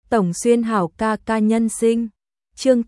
Tổng Xuyên Hảo ca ca nhân sinh. Chương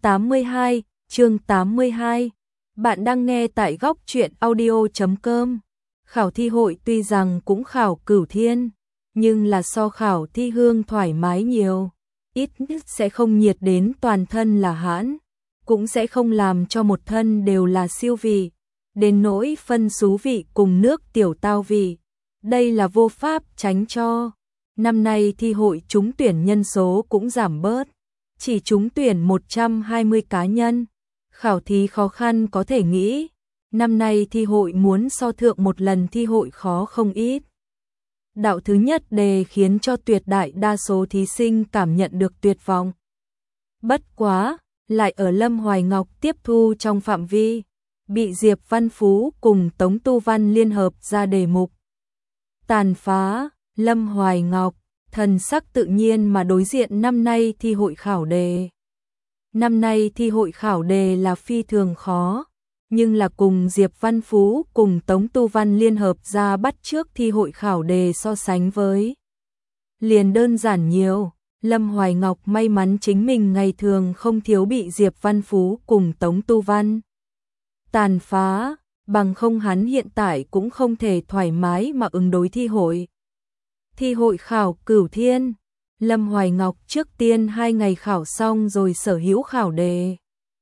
82. Bạn đang nghe tại góc truyện audio.com. Khảo thi hội tuy rằng cũng khảo cửu thiên, nhưng là so khảo thi hương thoải mái nhiều. Ít nhất sẽ không nhiệt đến toàn thân là hãn, cũng sẽ không làm cho một thân đều là siêu vị, đến nỗi phân xú vị cùng nước tiểu tao vị. Đây là vô pháp tránh cho. Năm nay thi hội trúng tuyển nhân số cũng giảm bớt, chỉ trúng tuyển 120 cá nhân. Khảo thí khó khăn có thể nghĩ, năm nay thi hội muốn so thượng một lần thi hội khó không ít. Đạo thứ nhất đề khiến cho tuyệt đại đa số thí sinh cảm nhận được tuyệt vọng. Bất quá, lại ở Lâm Hoài Ngọc tiếp thu trong phạm vi, bị Diệp Văn Phú cùng Tống Tu Văn liên hợp ra đề mục. Tàn phá. Lâm Hoài Ngọc, thần sắc tự nhiên mà đối diện năm nay thi hội khảo đề. Năm nay thi hội khảo đề là phi thường khó, nhưng là cùng Diệp Văn Phú cùng Tống Tu Văn liên hợp ra bắt trước thi hội khảo đề so sánh với. Liền đơn giản nhiều, Lâm Hoài Ngọc may mắn chính mình ngày thường không thiếu bị Diệp Văn Phú cùng Tống Tu Văn tàn phá, bằng không hắn hiện tại cũng không thể thoải mái mà ứng đối thi hội. Thi hội khảo cửu thiên, Lâm Hoài Ngọc trước tiên 2 ngày khảo xong rồi sở hữu khảo đề.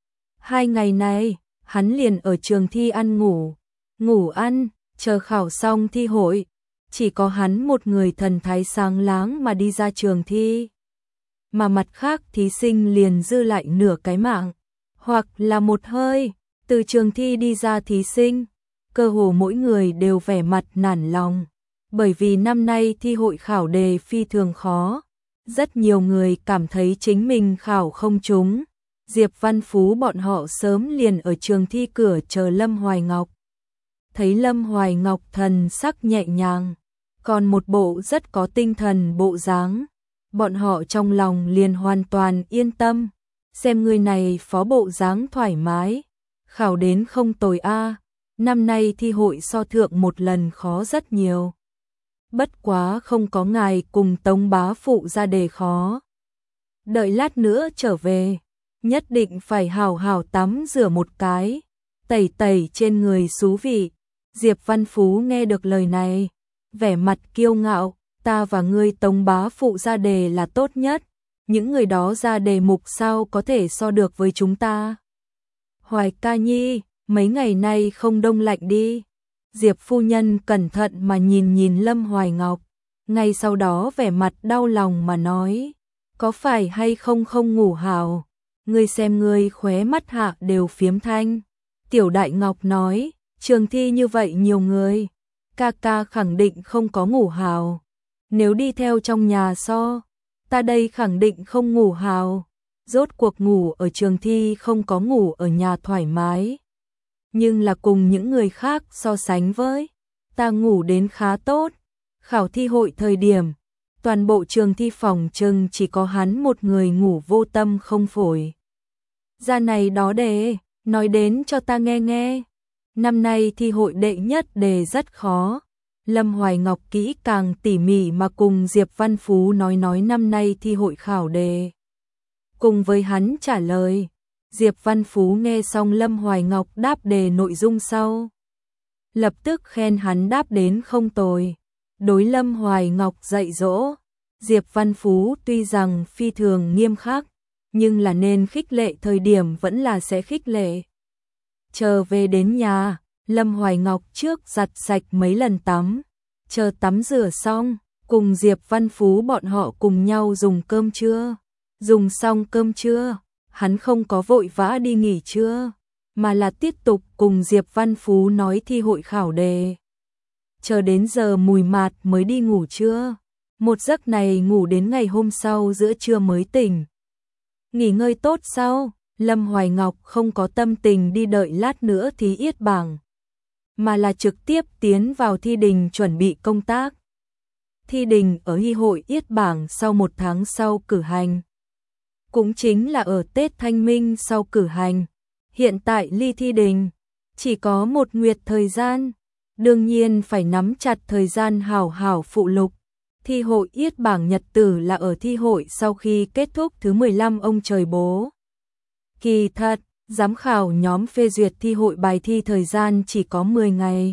2 ngày này, hắn liền ở trường thi ăn ngủ ăn, chờ khảo xong thi hội. Chỉ có hắn một người thần thái sáng láng mà đi ra trường thi. Mà mặt khác thí sinh liền dư lại nửa cái mạng, hoặc là một hơi. Từ trường thi đi ra thí sinh, cơ hồ mỗi người đều vẻ mặt nản lòng. Bởi vì năm nay thi hội khảo đề phi thường khó, rất nhiều người cảm thấy chính mình khảo không trúng. Diệp Văn Phú bọn họ sớm liền ở trường thi cửa chờ Lâm Hoài Ngọc. Thấy Lâm Hoài Ngọc thần sắc nhẹ nhàng, còn một bộ rất có tinh thần bộ dáng, bọn họ trong lòng liền hoàn toàn yên tâm. Xem người này phó bộ dáng thoải mái, khảo đến không tồi a. Năm nay thi hội so thượng một lần khó rất nhiều. Bất quá không có ngài cùng Tống bá phụ ra đề khó. Đợi lát nữa trở về, nhất định phải hào hào tắm rửa một cái, tẩy tẩy trên người xú vị. Diệp Văn Phú nghe được lời này, vẻ mặt kiêu ngạo, ta và ngươi Tống bá phụ ra đề là tốt nhất, những người đó ra đề mục sao có thể so được với chúng ta. Hoài ca nhi, mấy ngày nay không đông lạnh đi. Diệp phu nhân cẩn thận mà nhìn Lâm Hoài Ngọc, ngay sau đó vẻ mặt đau lòng mà nói, có phải hay không ngủ hảo, ngươi xem ngươi khóe mắt hạ đều phiếm thanh. Tiểu Đại Ngọc nói, trường thi như vậy nhiều người, ca ca khẳng định không có ngủ hảo, nếu đi theo trong nhà so, ta đây khẳng định không ngủ hảo, rốt cuộc ngủ ở trường thi không có ngủ ở nhà thoải mái. Nhưng là cùng những người khác so sánh với, ta ngủ đến khá tốt. Khảo thi hội thời điểm, toàn bộ trường thi phòng chừng chỉ có hắn một người ngủ vô tâm không phổi. Ra này đó đề, nói đến cho ta nghe nghe. Năm nay thi hội đệ nhất đề rất khó. Lâm Hoài Ngọc kỹ càng tỉ mỉ mà cùng Diệp Văn Phú nói năm nay thi hội khảo đề. Cùng với hắn trả lời. Diệp Văn Phú nghe xong Lâm Hoài Ngọc đáp đề nội dung sau, lập tức khen hắn đáp đến không tồi. Đối Lâm Hoài Ngọc dạy dỗ, Diệp Văn Phú tuy rằng phi thường nghiêm khắc, nhưng là nên khích lệ thời điểm vẫn là sẽ khích lệ. Chờ về đến nhà, Lâm Hoài Ngọc trước giặt sạch mấy lần tắm, chờ tắm rửa xong, cùng Diệp Văn Phú bọn họ cùng nhau dùng cơm trưa. Dùng xong cơm trưa, hắn không có vội vã đi nghỉ trưa, mà là tiếp tục cùng Diệp Văn Phú nói thi hội khảo đề. Chờ đến giờ mùi mạt mới đi ngủ trưa, một giấc này ngủ đến ngày hôm sau giữa trưa mới tỉnh. Nghỉ ngơi tốt sau, Lâm Hoài Ngọc không có tâm tình đi đợi lát nữa thí yết bảng, mà là trực tiếp tiến vào thi đình chuẩn bị công tác. Thi đình ở Hy hội yết bảng sau 1 tháng sau cử hành. Cũng chính là ở Tết Thanh Minh sau cử hành. Hiện tại ly thi đình chỉ có 1 nguyệt thời gian, đương nhiên phải nắm chặt thời gian hảo hảo phụ lục. Thi hội yết bảng nhật tử là ở thi hội sau khi kết thúc thứ 15 ông trời bố. Kỳ thật, giám khảo nhóm phê duyệt thi hội bài thi thời gian chỉ có 10 ngày.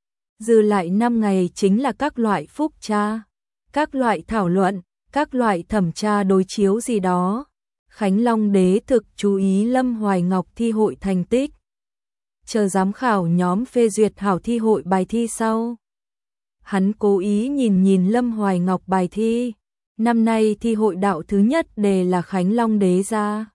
Dư lại 5 ngày chính là các loại phúc tra, các loại thảo luận, các loại thẩm tra đối chiếu gì đó. Khánh Long Đế thực chú ý Lâm Hoài Ngọc thi hội thành tích. Chờ giám khảo nhóm phê duyệt hảo thi hội bài thi sau. Hắn cố ý nhìn Lâm Hoài Ngọc bài thi. Năm nay thi hội đạo thứ nhất đề là Khánh Long Đế ra.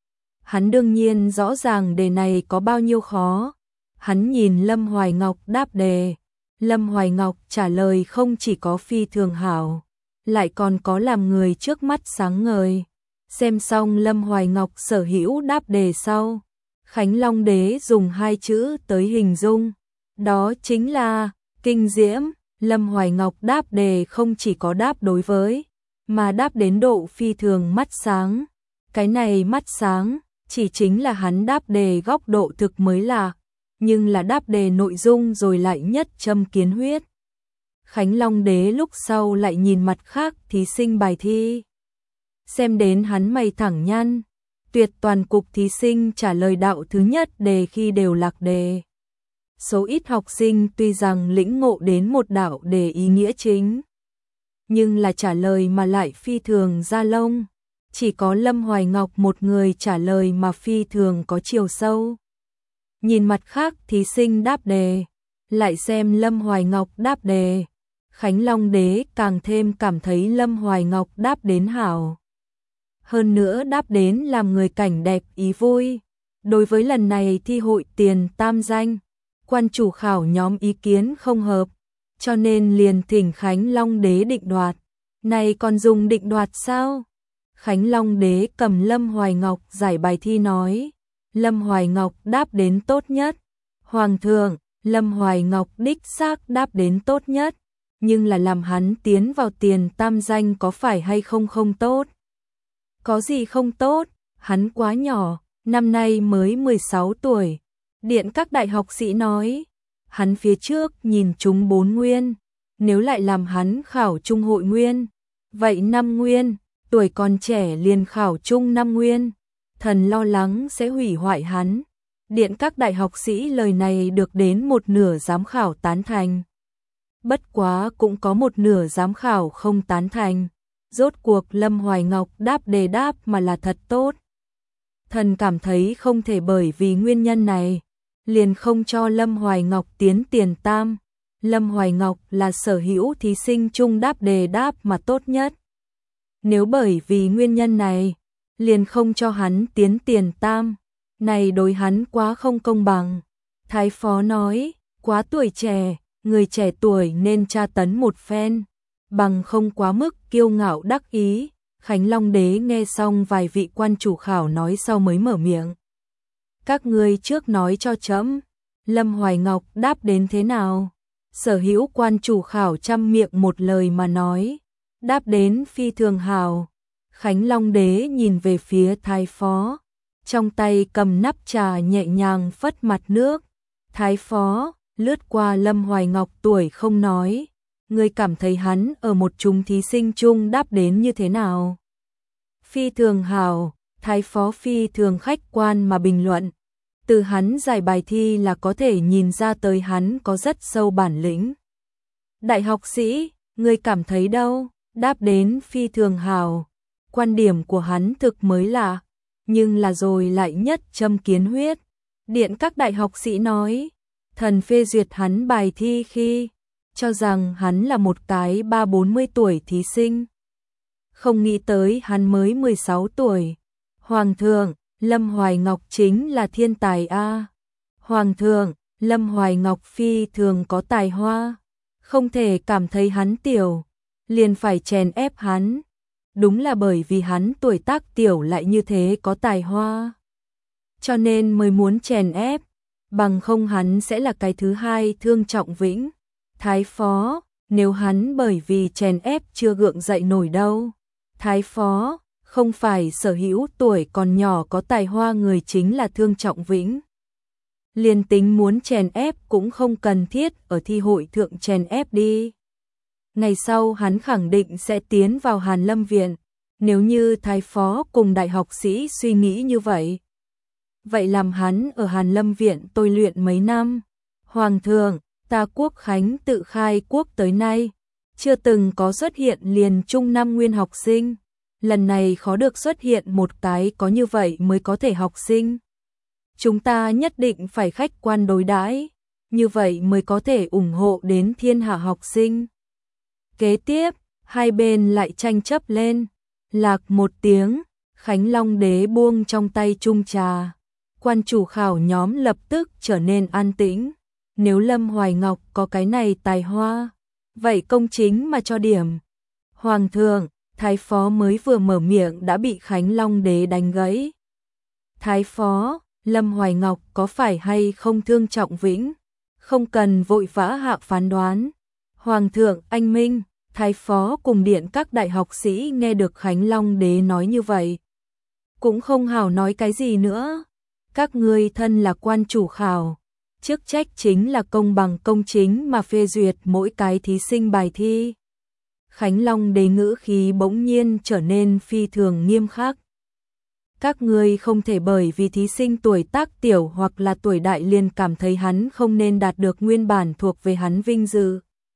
Hắn đương nhiên rõ ràng đề này có bao nhiêu khó. Hắn nhìn Lâm Hoài Ngọc đáp đề. Lâm Hoài Ngọc trả lời không chỉ có phi thường hảo, lại còn có làm người trước mắt sáng ngời. Xem xong Lâm Hoài Ngọc sở hữu đáp đề sau, Khánh Long Đế dùng 2 chữ tới hình dung, đó chính là kinh diễm. Lâm Hoài Ngọc đáp đề không chỉ có đáp đối với, mà đáp đến độ phi thường mắt sáng. Cái này mắt sáng, chỉ chính là hắn đáp đề góc độ thực mới lạ, nhưng là đáp đề nội dung rồi lại nhất châm kiến huyết. Khánh Long Đế lúc sau lại nhìn mặt khác thí sinh bài thi. Xem đến hắn mày thẳng nhăn, tuyệt toàn cục thí sinh trả lời đạo thứ nhất đề khi đều lạc đề. Số ít học sinh tuy rằng lĩnh ngộ đến một đạo đề ý nghĩa chính, nhưng là trả lời mà lại phi thường ra lông. Chỉ có Lâm Hoài Ngọc một người trả lời mà phi thường có chiều sâu. Nhìn mặt khác thí sinh đáp đề, lại xem Lâm Hoài Ngọc đáp đề, Khánh Long Đế càng thêm cảm thấy Lâm Hoài Ngọc đáp đến hảo. Hơn nữa đáp đến làm người cảnh đẹp ý vui. Đối với lần này thi hội tiền tam danh, quan chủ khảo nhóm ý kiến không hợp, cho nên liền thỉnh Khánh Long Đế định đoạt. Này còn dùng định đoạt sao? Khánh Long Đế cầm Lâm Hoài Ngọc giải bài thi nói, Lâm Hoài Ngọc đáp đến tốt nhất. Hoàng thượng, Lâm Hoài Ngọc đích xác đáp đến tốt nhất, nhưng là làm hắn tiến vào tiền tam danh có phải hay không không tốt? Có gì không tốt? Hắn quá nhỏ, năm nay mới 16 tuổi. Điện các đại học sĩ nói, hắn phía trước nhìn trúng 4 nguyên, nếu lại làm hắn khảo trung hội nguyên, vậy 5 nguyên, tuổi còn trẻ liền khảo trung 5 nguyên, thần lo lắng sẽ hủy hoại hắn. Điện các đại học sĩ lời này được đến một nửa giám khảo tán thành. Bất quá cũng có một nửa giám khảo không tán thành. Rốt cuộc Lâm Hoài Ngọc đáp đề đáp mà là thật tốt. Thần cảm thấy không thể bởi vì nguyên nhân này, liền không cho Lâm Hoài Ngọc tiến tiền tam. Lâm Hoài Ngọc là sở hữu thí sinh chung đáp đề đáp mà tốt nhất. Nếu bởi vì nguyên nhân này, liền không cho hắn tiến tiền tam, này đối hắn quá không công bằng. Thái phó nói, quá tuổi trẻ, người trẻ tuổi nên tra tấn một phen, bằng không quá mức kiêu ngạo đắc ý. Khánh Long Đế nghe xong vài vị quan chủ khảo nói sau mới mở miệng. Các ngươi trước nói cho trẫm, Lâm Hoài Ngọc đáp đến thế nào? Sở hữu quan chủ khảo trăm miệng một lời mà nói, đáp đến phi thường hào. Khánh Long Đế nhìn về phía thái phó, trong tay cầm nắp trà nhẹ nhàng phất mặt nước. Thái phó lướt qua Lâm Hoài Ngọc tuổi không nói, ngươi cảm thấy hắn ở một chúng thí sinh chung đáp đến như thế nào? Phi thường hào. Thái phó phi thường khách quan mà bình luận. Từ hắn giải bài thi là có thể nhìn ra tới hắn có rất sâu bản lĩnh. Đại học sĩ, ngươi cảm thấy đâu? Đáp đến phi thường hào. Quan điểm của hắn thực mới lạ, nhưng là rồi lại nhất châm kiến huyết. Điện các đại học sĩ nói, thần phê duyệt hắn bài thi khi cho rằng hắn là một cái 30-40 tuổi thí sinh. Không nghĩ tới hắn mới 16 tuổi. Hoàng thượng, Lâm Hoài Ngọc chính là thiên tài a. Hoàng thượng, Lâm Hoài Ngọc phi thường có tài hoa, không thể cảm thấy hắn tiểu, liền phải chèn ép hắn. Đúng là bởi vì hắn tuổi tác tiểu lại như thế có tài hoa, cho nên mới muốn chèn ép, bằng không hắn sẽ là cái thứ hai Thương Trọng Vĩnh. Thái phó, nếu hắn bởi vì chèn ép chưa gượng dậy nổi đâu. Thái phó, không phải sở hữu tuổi còn nhỏ có tài hoa người chính là Thương Trọng Vĩnh. Liền tính muốn chèn ép cũng không cần thiết ở thi hội thượng chèn ép đi. Ngày sau hắn khẳng định sẽ tiến vào Hàn Lâm Viện, nếu như thái phó cùng đại học sĩ suy nghĩ như vậy. Vậy làm hắn ở Hàn Lâm Viện tôi luyện mấy năm. Hoàng thượng, ta Quốc Khánh tự khai quốc tới nay, chưa từng có xuất hiện liền trung năm nguyên học sinh. Lần này khó được xuất hiện một cái có như vậy mới có thể học sinh. Chúng ta nhất định phải khách quan đối đãi, như vậy mới có thể ủng hộ đến thiên hạ học sinh. Kế tiếp, hai bên lại tranh chấp lên. Lạc một tiếng, Khánh Long đế buông trong tay chung trà. Quan chủ khảo nhóm lập tức trở nên an tĩnh. Nếu Lâm Hoài Ngọc có cái này tài hoa, vậy công chính mà cho điểm. Hoàng thượng, thái phó mới vừa mở miệng đã bị Khánh Long đế đánh gãy. Thái phó, Lâm Hoài Ngọc có phải hay không thương Trọng Vĩnh? Không cần vội vã hạ phán đoán. Hoàng thượng anh minh, thái phó cùng điện các đại học sĩ nghe được Khánh Long đế nói như vậy, cũng không hào nói cái gì nữa. Các ngươi thân là quan chủ khảo, chức trách chính là công bằng công chính mà phê duyệt mỗi cái thí sinh bài thi. Khánh Long đế ngữ khí bỗng nhiên trở nên phi thường nghiêm khắc. Các ngươi không thể bởi vì thí sinh tuổi tác tiểu hoặc là tuổi đại liền cảm thấy hắn không nên đạt được nguyên bản thuộc về hắn vinh dự.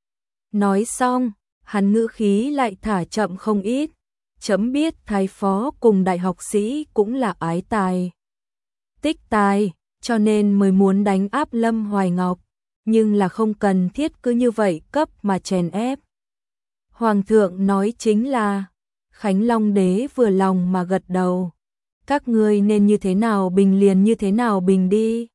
Nói xong, hắn ngữ khí lại thả chậm không ít. Chấm biết thái phó cùng đại học sĩ cũng là ái tài, tích tài, cho nên mới muốn đánh áp Lâm Hoài Ngọc, nhưng là không cần thiết cứ như vậy cấp mà chèn ép. Hoàng thượng nói chính là, Khánh Long đế vừa lòng mà gật đầu. Các ngươi nên như thế nào bình liền như thế nào bình đi.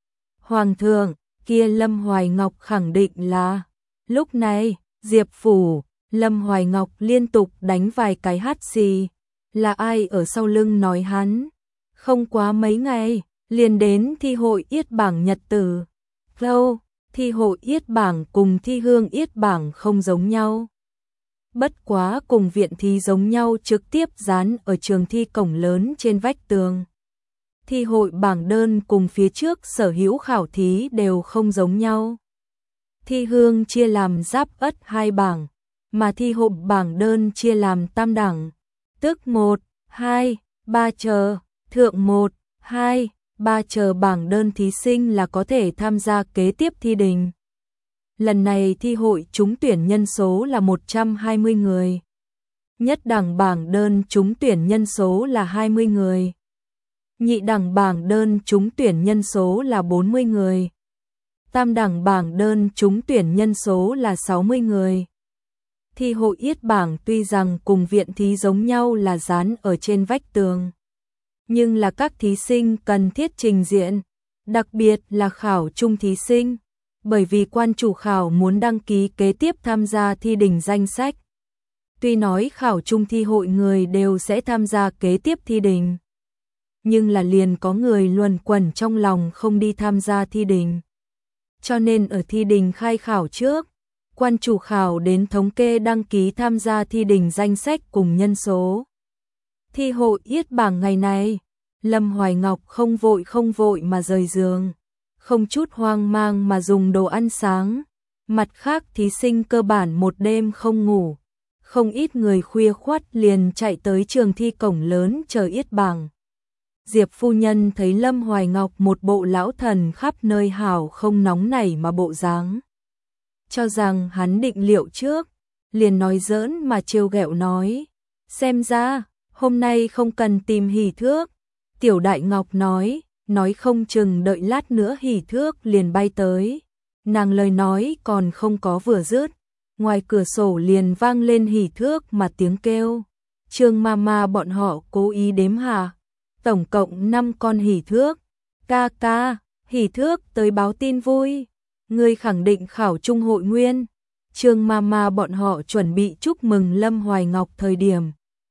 Hoàng thượng, kia Lâm Hoài Ngọc khẳng định là. Lúc này, Diệp phủ, Lâm Hoài Ngọc liên tục đánh vài cái hắt xì. Là ai ở sau lưng nói hắn? Không quá mấy ngày, liền đến thi hội yết bảng nhật tử. Lâu, thi hội yết bảng cùng thi hương yết bảng không giống nhau. Bất quá cùng viện thi giống nhau trực tiếp dán ở trường thi cổng lớn trên vách tường. Thi hội bảng đơn cùng phía trước sở hữu khảo thí đều không giống nhau. Thi hương chia làm giáp ất 2 bảng, mà thi hội bảng đơn chia làm tam đẳng, tức 1, 2, 3 chờ, thượng 1, 2, 3 chờ bảng đơn thí sinh là có thể tham gia kế tiếp thi đình. Lần này thi hội trúng tuyển nhân số là 120 người. Nhất đẳng bảng đơn trúng tuyển nhân số là 20 người. Nhị đẳng bảng đơn trúng tuyển nhân số là 40 người. Tam đẳng bảng đơn trúng tuyển nhân số là 60 người. Thi hội yết bảng tuy rằng cùng viện thí giống nhau là dán ở trên vách tường, nhưng là các thí sinh cần thiết trình diện, đặc biệt là khảo chung thí sinh, bởi vì quan chủ khảo muốn đăng ký kế tiếp tham gia thi đình danh sách. Tuy nói khảo chung thi hội người đều sẽ tham gia kế tiếp thi đình, nhưng là liền có người luẩn quẩn trong lòng không đi tham gia thi đình. Cho nên ở thi đình khai khảo trước, quan chủ khảo đến thống kê đăng ký tham gia thi đình danh sách cùng nhân số. Thi hội yết bảng ngày này, Lâm Hoài Ngọc không vội mà rời giường, không chút hoang mang mà dùng đồ ăn sáng. Mặt khác thí sinh cơ bản một đêm không ngủ, không ít người khuya khoắt liền chạy tới trường thi cổng lớn chờ yết bảng. Diệp phu nhân thấy Lâm Hoài Ngọc một bộ lão thần khắp nơi hảo không nóng nảy mà bộ dáng, cho rằng hắn định liệu trước, liền nói giỡn mà trêu ghẹo nói, xem ra hôm nay không cần tìm hỷ thước. Tiểu Đại Ngọc nói không chừng đợi lát nữa hỷ thước liền bay tới. Nàng lời nói còn không có vừa dứt, ngoài cửa sổ liền vang lên hỷ thước mà tiếng kêu. Trương Mama bọn họ cố ý đếm hạ, tổng cộng 5 con hỷ thước. Ca ca, hỷ thước tới báo tin vui, ngươi khẳng định khảo trung hội nguyên. Trương Mama bọn họ chuẩn bị chúc mừng Lâm Hoài Ngọc thời điểm,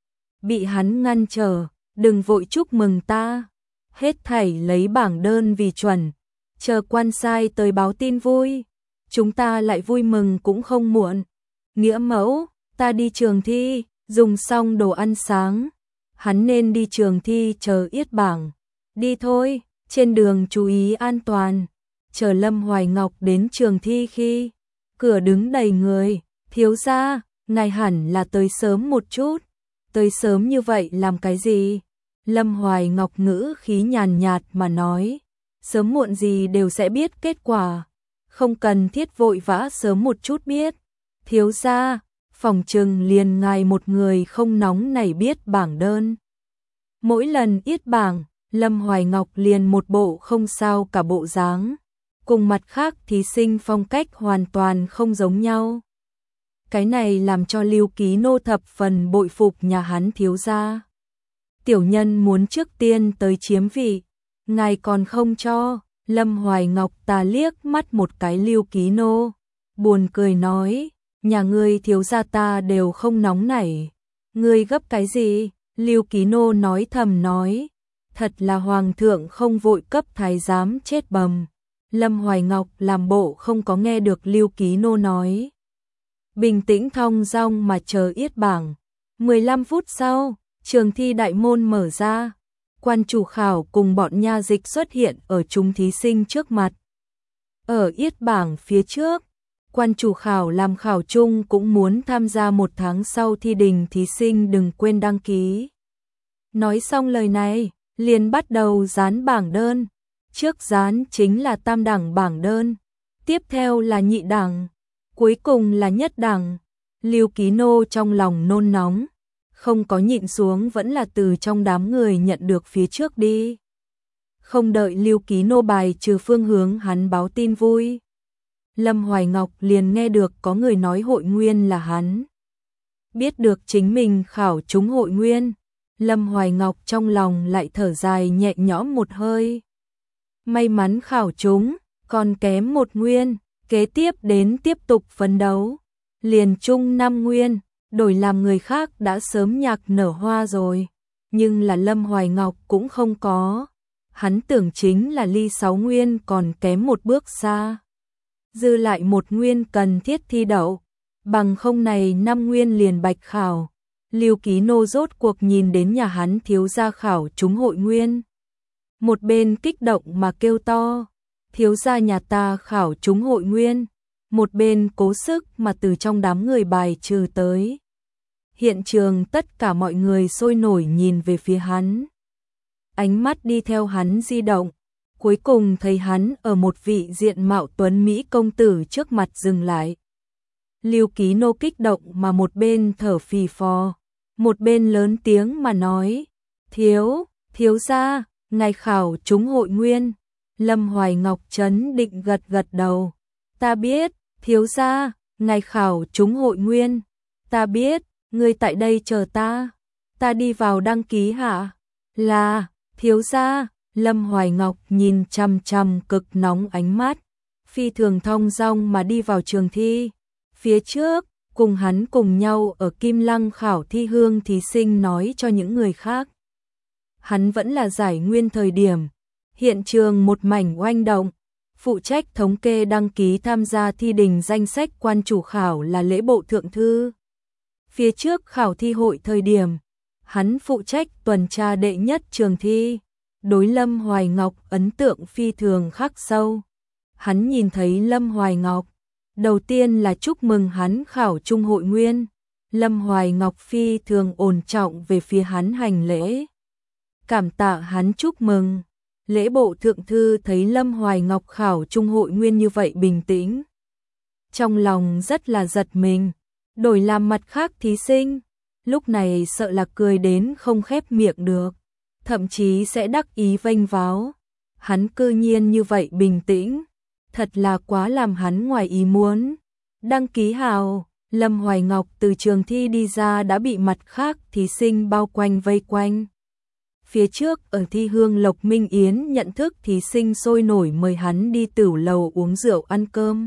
bị hắn ngăn trở, đừng vội chúc mừng ta, hết thảy lấy bảng đơn vì chuẩn, chờ quan sai tới báo tin vui, chúng ta lại vui mừng cũng không muộn. Nghĩa mẫu, ta đi trường thi, dùng xong đồ ăn sáng, hắn nên đi trường thi chờ yết bảng. Đi thôi, trên đường chú ý an toàn. Chờ Lâm Hoài Ngọc đến trường thi khi cửa đứng đầy người, Thiếu gia, ngài hẳn là tới sớm một chút. Tới sớm như vậy làm cái gì? Lâm Hoài Ngọc ngữ khí nhàn nhạt mà nói. Sớm muộn gì đều sẽ biết kết quả. Không cần thiết vội vã sớm một chút biết. Thiếu gia, phòng trừng liền ngài một người không nóng nảy biết bảng đơn. Mỗi lần yết bảng, Lâm Hoài Ngọc liền một bộ không sao cả bộ dáng. Cùng mặt khác thí sinh phong cách hoàn toàn không giống nhau. Cái này làm cho Lưu Ký Nô thập phần bội phục nhà hắn thiếu gia. Tiểu nhân muốn trước tiên tới chiếm vị, ngài còn không cho. Lâm Hoài Ngọc ta liếc mắt một cái Lưu Ký Nô, buồn cười nói, nhà ngươi thiếu gia ta đều không nóng nảy, ngươi gấp cái gì? Lưu Ký Nô nói thầm nói, thật là hoàng thượng không vội cấp thái giám chết bầm. Lâm Hoài Ngọc làm bộ không có nghe được Lưu Ký Nô nói. Bình tĩnh thong dong mà chờ yết bảng. 15 phút sau, trường thi đại môn mở ra. Quan chủ khảo cùng bọn nha dịch xuất hiện ở chúng thí sinh trước mặt. Ở yết bảng phía trước, quan chủ khảo làm khảo chung cũng muốn tham gia một tháng sau thi đình, thí sinh đừng quên đăng ký. Nói xong lời này, liền bắt đầu dán bảng đơn. Trước dán chính là tam đẳng bảng đơn, tiếp theo là nhị đẳng, cuối cùng là nhất đẳng. Lưu Ký Nô trong lòng nôn nóng, không có nhịn xuống vẫn là từ trong đám người nhận được phía trước đi. Không đợi Lưu Ký Nô bài trừ phương hướng hắn báo tin vui. Lâm Hoài Ngọc liền nghe được có người nói hội nguyên là hắn. Biết được chính mình khảo trúng hội nguyên, Lâm Hoài Ngọc trong lòng lại thở dài nhẹ nhõm một hơi. May mắn khảo trúng, còn kém một nguyên, kế tiếp đến tiếp tục phấn đấu. Liền chung 5 nguyên, đổi làm người khác đã sớm nhạc nở hoa rồi. Nhưng là Lâm Hoài Ngọc cũng không có. Hắn tưởng chính là ly 6 nguyên còn kém một bước xa. Dư lại một nguyên cần thiết thi đậu. Bằng không này 5 nguyên liền bạch khảo. Lưu Ký Nô rốt cuộc nhìn đến nhà hắn thiếu gia khảo trúng hội nguyên. Một bên kích động mà kêu to, thiếu gia nhà ta khảo trúng hội nguyên. Một bên cố sức mà từ trong đám người bài trừ tới. Hiện trường tất cả mọi người sôi nổi nhìn về phía hắn. Ánh mắt đi theo hắn di động. Cuối cùng thấy hắn ở một vị diện mạo tuấn Mỹ công tử trước mặt dừng lại. Lưu Ký Nô kích động mà một bên thở phì phò, một bên lớn tiếng mà nói, thiếu gia, ngài khảo trúng hội nguyên. Lâm Hoài Ngọc trấn định gật gật đầu. Ta biết, thiếu gia, ngài khảo trúng hội nguyên. Ta biết, ngươi tại đây chờ ta. Ta đi vào đăng ký hả? Là, thiếu gia. Lâm Hoài Ngọc nhìn chằm chằm cực nóng ánh mắt, phi thường thong dong mà đi vào trường thi. Phía trước, cùng hắn cùng nhau ở Kim Lăng khảo thi hương thí sinh nói cho những người khác. Hắn vẫn là giải nguyên thời điểm. Hiện trường một mảnh oanh động. Phụ trách thống kê đăng ký tham gia thi đình danh sách quan chủ khảo là Lễ Bộ Thượng Thư. Phía trước khảo thi hội thời điểm, hắn phụ trách tuần tra đệ nhất trường thi. Đối Lâm Hoài Ngọc ấn tượng phi thường khắc sâu. Hắn nhìn thấy Lâm Hoài Ngọc, đầu tiên là chúc mừng hắn khảo trung hội nguyên. Lâm Hoài Ngọc phi thường ổn trọng về phía hắn hành lễ, cảm tạ hắn chúc mừng. Lễ Bộ Thượng Thư thấy Lâm Hoài Ngọc khảo trung hội nguyên như vậy bình tĩnh, trong lòng rất là giật mình. Đổi làm mặt khác thí sinh, lúc này sợ là cười đến không khép miệng được, thậm chí sẽ đắc ý vênh váo. Hắn cư nhiên như vậy bình tĩnh, thật là quá làm hắn ngoài ý muốn. Đăng ký hào, Lâm Hoài Ngọc từ trường thi đi ra đã bị mặt khác thí sinh bao quanh vây quanh. Phía trước ở thi hương Lộc Minh Yến nhận thức thí sinh sôi nổi mời hắn đi tửu lầu uống rượu ăn cơm.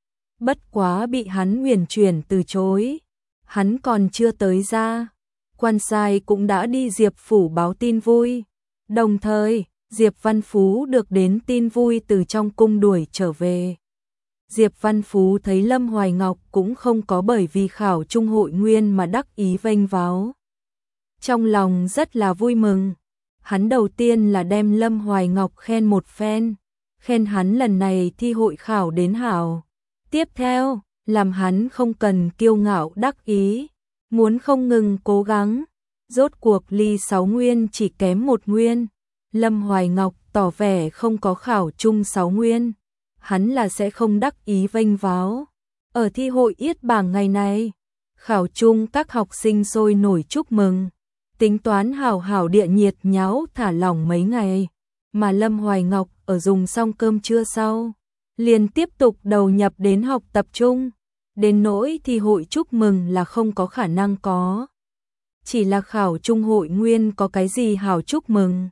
Bất quá bị hắn huyền chuyển từ chối. Hắn còn chưa tới ra, quan sai cũng đã đi Diệp phủ báo tin vui. Đồng thời, Diệp Văn Phú được đến tin vui từ trong cung đuổi trở về. Diệp Văn Phú thấy Lâm Hoài Ngọc cũng không có bởi vì khảo trung hội nguyên mà đắc ý vênh váo. Trong lòng rất là vui mừng. Hắn đầu tiên là đem Lâm Hoài Ngọc khen một phen, khen hắn lần này thi hội khảo đến hảo. Tiếp theo, làm hắn không cần kiêu ngạo đắc ý, muốn không ngừng cố gắng. Rốt cuộc ly 6 nguyên chỉ kém 1 nguyên. Lâm Hoài Ngọc tỏ vẻ không có khảo chung 6 nguyên, hắn là sẽ không đắc ý vênh váo. Ở thi hội yết bảng ngày này, khảo chung các học sinh sôi nổi chúc mừng, tính toán hảo hảo địa nhiệt nháo thả lỏng mấy ngày, mà Lâm Hoài Ngọc ở dùng xong cơm trưa sau, liền tiếp tục đầu nhập đến học tập trung, đến nỗi thi hội chúc mừng là không có khả năng có. Chỉ là khảo trung hội nguyên có cái gì hảo chúc mừng.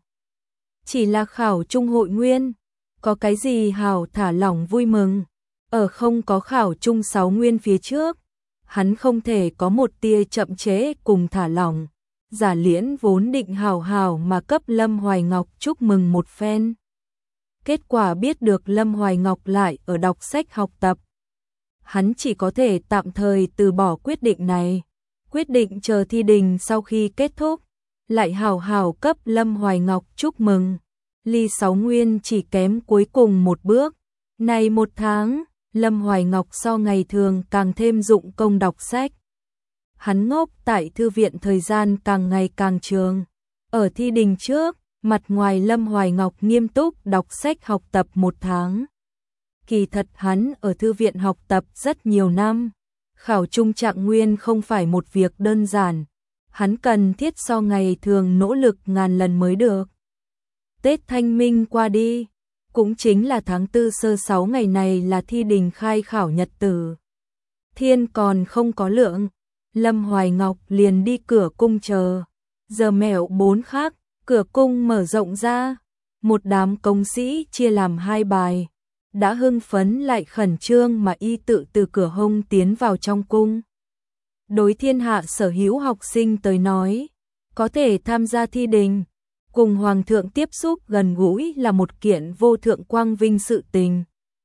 Chỉ là khảo trung hội nguyên, có cái gì hảo thả lỏng vui mừng. Ở không có khảo trung 6 nguyên phía trước, hắn không thể có một tia chậm chế cùng thả lỏng. Giả Liễn vốn định hào hào mà cấp Lâm Hoài Ngọc chúc mừng một phen. Kết quả biết được Lâm Hoài Ngọc lại ở đọc sách học tập. Hắn chỉ có thể tạm thời từ bỏ quyết định này. Quyết định chờ thi đình sau khi kết thúc, lại hào hào cấp Lâm Hoài Ngọc chúc mừng. Ly 6 nguyên chỉ kém cuối cùng một bước. Này 1 tháng, Lâm Hoài Ngọc so ngày thường càng thêm dụng công đọc sách. Hắn ngốc tại thư viện thời gian càng ngày càng trường. Ở thi đình trước, mặt ngoài Lâm Hoài Ngọc nghiêm túc đọc sách học tập 1 tháng. Kỳ thật hắn ở thư viện học tập rất nhiều năm. Khảo trung trạng nguyên không phải một việc đơn giản. Hắn cần thiết so ngày thường nỗ lực ngàn lần mới được. Tết Thanh Minh qua đi, cũng chính là tháng 4 sơ 6 ngày này là thi đình khai khảo nhật tử. Thiên còn không có lượng, Lâm Hoài Ngọc liền đi cửa cung chờ. Giờ mẹo 4 khác, cửa cung mở rộng ra, một đám công sĩ chia làm 2 bài, đã hưng phấn lại khẩn trương mà y tự từ cửa hông tiến vào trong cung. Đối thiên hạ sở hữu học sinh tới nói, có thể tham gia thi đình, cùng Hoàng thượng tiếp xúc gần gũi là một kiện vô thượng quang vinh sự tình.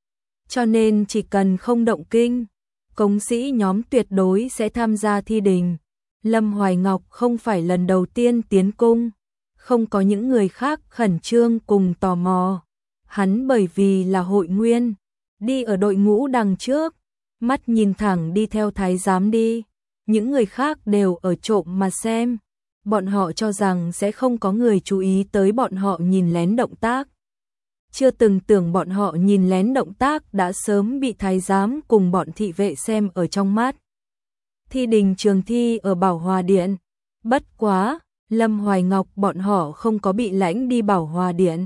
Cho nên chỉ cần không động kinh, công sĩ nhóm tuyệt đối sẽ tham gia thi đình. Lâm Hoài Ngọc không phải lần đầu tiên tiến cung, không có những người khác khẩn trương cùng tò mò. Hắn bởi vì là hội nguyên, đi ở đội ngũ đằng trước, mắt nhìn thẳng đi theo thái giám đi. Những người khác đều ở trộm mà xem. Bọn họ cho rằng sẽ không có người chú ý tới bọn họ nhìn lén động tác. Chưa từng tưởng bọn họ nhìn lén động tác đã sớm bị thái giám cùng bọn thị vệ xem ở trong mắt. Thi đình trường thi ở Bảo Hòa Điện. Bất quá, Lâm Hoài Ngọc bọn họ không có bị lãnh đi Bảo Hòa Điện,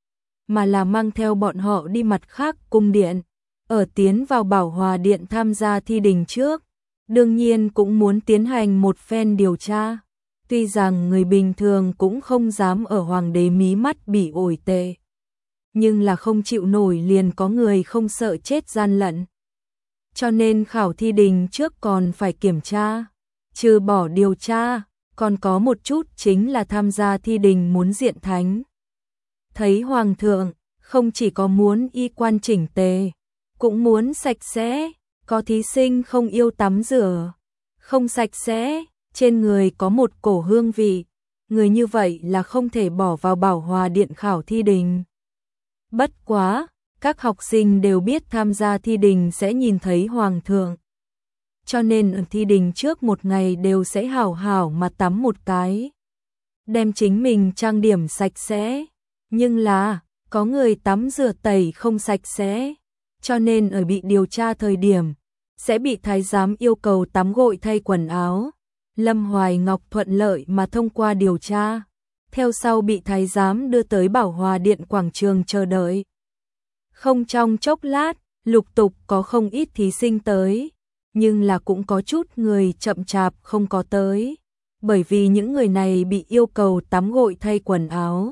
mà là mang theo bọn họ đi mặt khác cung điện. Ở tiến vào Bảo Hòa Điện tham gia thi đình trước, đương nhiên cũng muốn tiến hành một phen điều tra. Tuy rằng người bình thường cũng không dám ở hoàng đế mí mắt bị ổi tệ, nhưng là không chịu nổi liền có người không sợ chết gian lận. Cho nên khảo thi đình trước còn phải kiểm tra, trừ bỏ điều tra, còn có một chút chính là tham gia thi đình muốn diện thánh. Thấy hoàng thượng, không chỉ có muốn y quan chỉnh tề, cũng muốn sạch sẽ. Có thí sinh không yêu tắm rửa, không sạch sẽ, trên người có một cổ hương vị, người như vậy là không thể bỏ vào Bảo Hòa Điện khảo thi đình. Bất quá, các học sinh đều biết tham gia thi đình sẽ nhìn thấy hoàng thượng. Cho nên ở thi đình trước một ngày đều sẽ hảo hảo mà tắm một cái, đem chính mình trang điểm sạch sẽ. Nhưng là, có người tắm rửa tẩy không sạch sẽ, cho nên ở bị điều tra thời điểm, sẽ bị thái giám yêu cầu tắm gội thay quần áo. Lâm Hoài Ngọc thuận lợi mà thông qua điều tra, theo sau bị thái giám đưa tới Bảo Hòa Điện quảng trường chờ đợi. Không trong chốc lát, lục tục có không ít thí sinh tới, nhưng là cũng có chút người chậm chạp không có tới, bởi vì những người này bị yêu cầu tắm gội thay quần áo.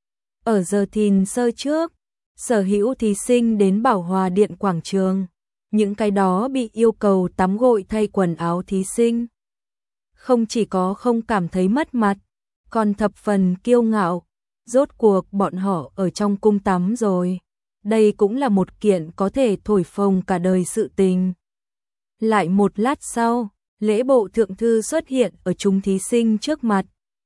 Ở giờ thìn sơ trước, sở hữu thí sinh đến Bảo Hòa Điện quảng trường, những cái đó bị yêu cầu tắm gội thay quần áo thí sinh, không chỉ có không cảm thấy mất mặt, còn thập phần kiêu ngạo. Rốt cuộc bọn họ ở trong cung tắm rồi, đây cũng là một kiện có thể thổi phồng cả đời sự tình. Lại một lát sau, lễ bộ thượng thư xuất hiện ở chúng thí sinh trước mặt.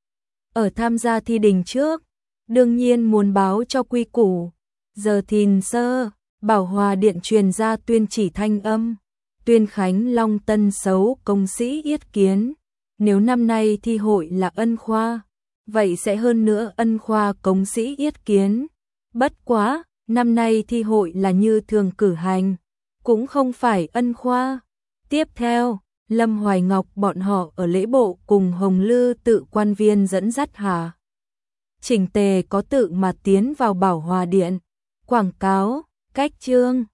Ở tham gia thi đình trước, đương nhiên muốn báo cho quy củ. Giờ thìn sơ, Bảo Hòa Điện truyền ra tuyên chỉ thanh âm, tuyên khánh Long Tân xấu công sĩ yết kiến. Nếu năm nay thi hội là ân khoa, vậy sẽ hơn nữa ân khoa công sĩ yết kiến. Bất quá, năm nay thi hội là như thường cử hành, cũng không phải ân khoa. Tiếp theo, Lâm Hoài Ngọc bọn họ ở lễ bộ cùng Hồng Lư tự quan viên dẫn dắt Hà chỉnh tề có tự mà tiến vào Bảo Hòa Điện, quảng cáo, cách chương.